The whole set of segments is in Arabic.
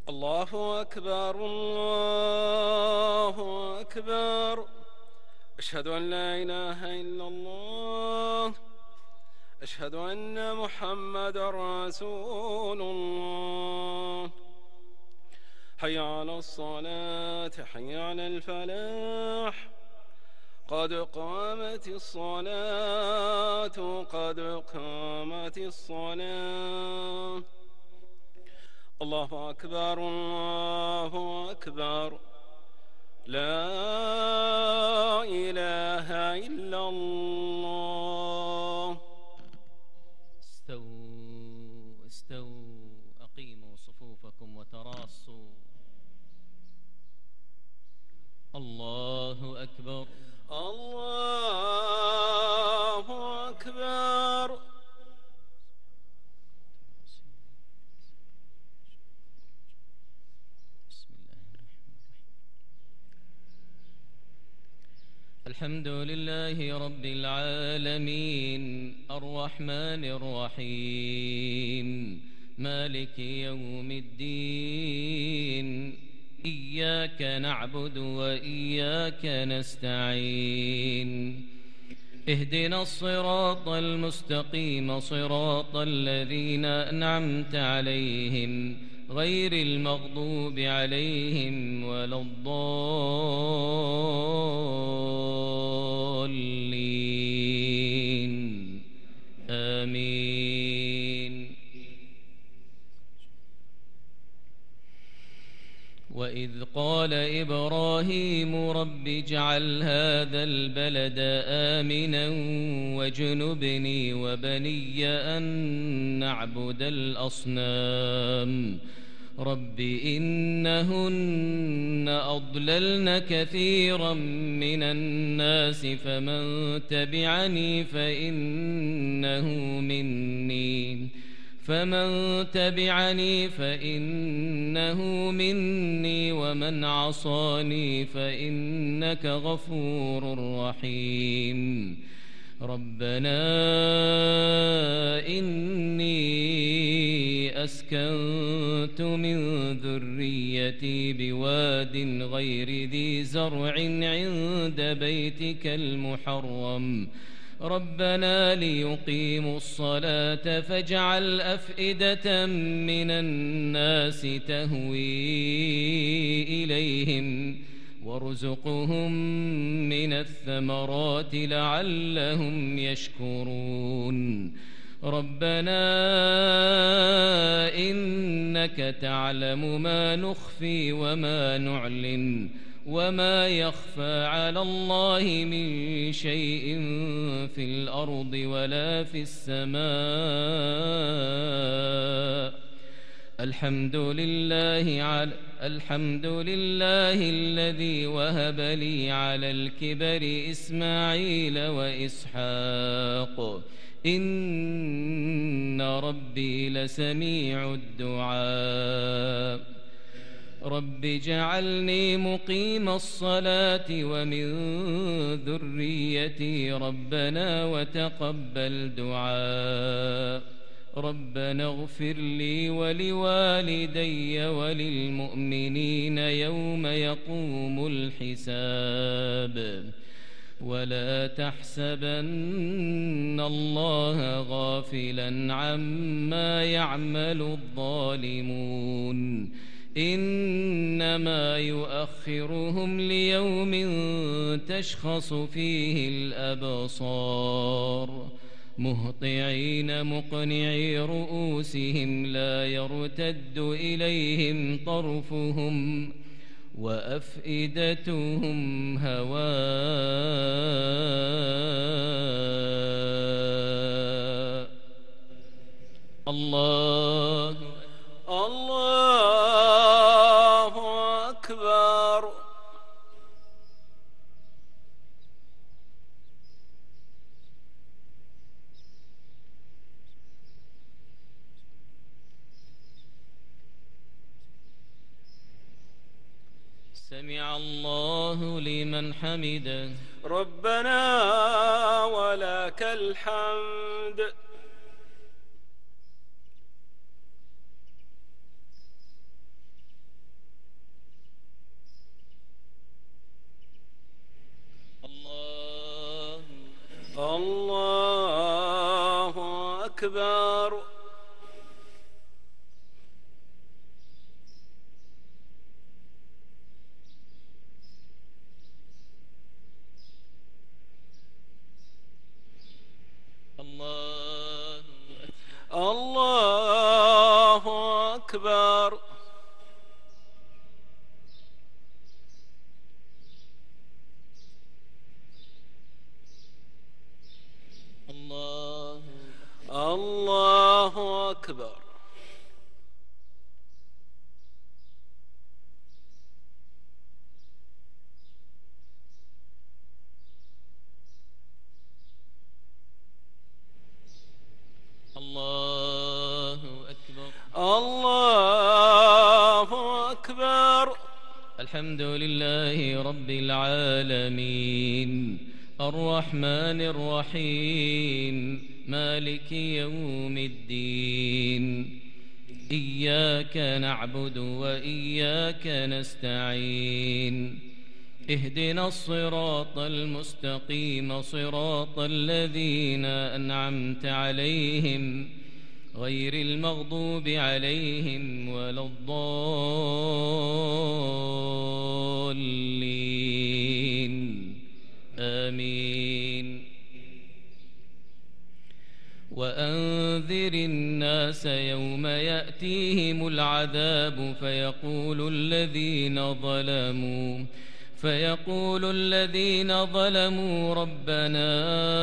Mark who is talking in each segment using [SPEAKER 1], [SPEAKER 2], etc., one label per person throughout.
[SPEAKER 1] الله أكبر الله أكبر. أشهد أن لا إله إلا الله. أشهد أن محمدا رسول الله. حي على الصلاة حي على الفلاح. قد قامت الصلاة قد قامت الصلاة. الله أكبر الله أكبر. لا إله إلا الله.
[SPEAKER 2] استووا استووا، أقيموا صفوفكم وتراصوا. الله أكبر
[SPEAKER 1] الله أكبر.
[SPEAKER 2] الحمد لله رب العالمين الرحمن الرحيم مالك يوم الدين. إياك نعبد وإياك نستعين. اهدنا الصراط المستقيم صراط الذين أنعمت عليهم غير المغضوب عليهم ولا الضالين. آمين. وإذ قال إبراهيم رب اجعل هذا البلد آمنا واجنبني وبني أن نعبد الأصنام. رب إنهن أضللن كثيرا من الناس فمن تبعني فإنه مني ومن عصاني فإنك غفور رحيم. ربنا إني أسكنت من ذريتي بواد غير ذي زرع عند بيتك المحرم ربنا ليقيموا الصلاة فاجعل أفئدة من الناس تهوي إليهم وارزقهم من الثمرات لعلهم يشكرون. ربنا إنك تعلم ما نخفي وما نعلن وما يخفى على الله من شيء في الأرض ولا في السماء. الحمد لله الذي وهب لي على الكبر إسماعيل وإسحاق إن ربي لسميع الدعاء. رب اجعلني مقيم الصلاة ومن ذريتي ربنا وتقبل دعاء. ربنا اغفر لي ولوالدي وللمؤمنين يوم يقوم الحساب. ولا تحسبن الله غافلا عما يعمل الظالمون إنما يؤخرهم ليوم تشخص فيه الأبصار مهطعين مقنعي رؤوسهم لا يرتد إليهم طرفهم وأفئدتهم هواء. الله
[SPEAKER 1] أكبر.
[SPEAKER 2] سمع الله لمن حمده.
[SPEAKER 1] ربنا ولك الحمد. أكبر.
[SPEAKER 2] الله
[SPEAKER 1] الله أكبر.
[SPEAKER 2] الله
[SPEAKER 1] الله أكبر.
[SPEAKER 2] الله أكبر.
[SPEAKER 1] الله أكبر.
[SPEAKER 2] الحمد لله رب العالمين الرحمن الرحيم مالك يوم الدين إياك نعبد وإياك نستعين اهدنا الصراط المستقيم صراط الذين أنعمت عليهم غير المغضوب عليهم ولا الضالين آمين. وأنذر الناس يوم يأتيهم العذاب فيقول الذين ظلموا ربنا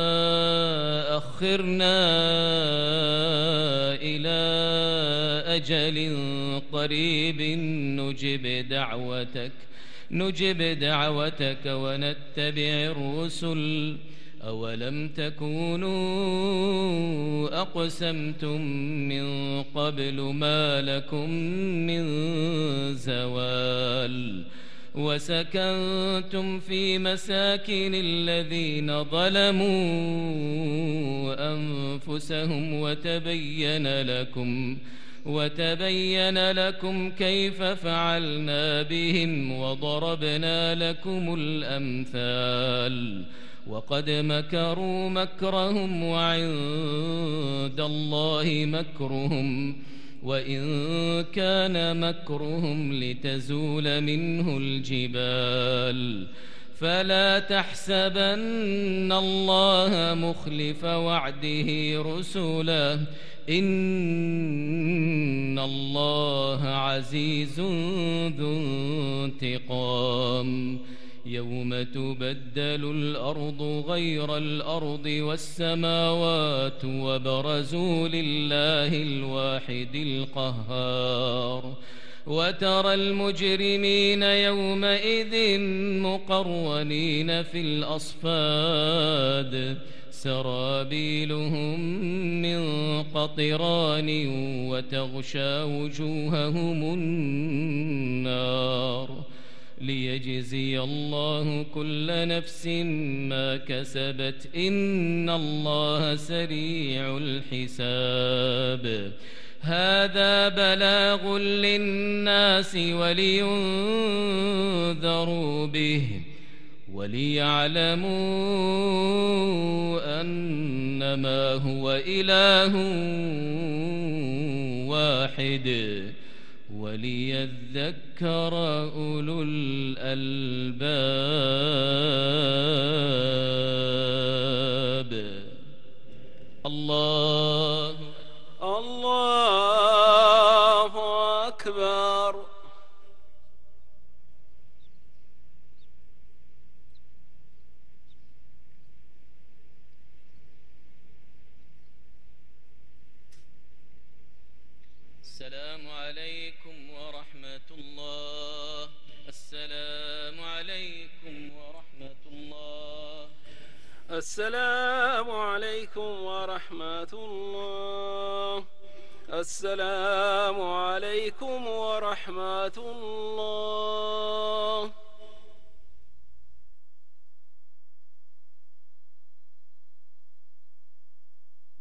[SPEAKER 2] أخرنا إلى أجل قريب نجب دعوتك ونتبع الرسل أولم تكونوا أقسمتم من قبل ما لكم من زوال وسكنتم في مساكن الذين ظلموا أنفسهم وتبين لكم كيف فعلنا بهم وضربنا لكم الأمثال وقد مكروا مكرهم وعند الله مكرهم وإن كان مكرهم لتزول منه الجبال فلا تحسبن الله مخلف وعده رسله إن الله عزيز ذو انتقام يوم تبدل الأرض غير الأرض والسماوات وبرزوا لله الواحد القهار وترى المجرمين يومئذ مقرنين في الأصفاد سرابيلهم من قطران وتغشى وجوههم النار ليجزي الله كل نفس ما كسبت إن الله سريع الحساب هذا بلاغ للناس ولينذروا به وليعلموا أنما هو إله واحد وليذكر أولو الألباب الله
[SPEAKER 1] أكبر.
[SPEAKER 2] السلام عليكم ورحمة الله. السلام عليكم ورحمة الله.
[SPEAKER 1] السلام عليكم ورحمة الله. السلام عليكم ورحمة الله.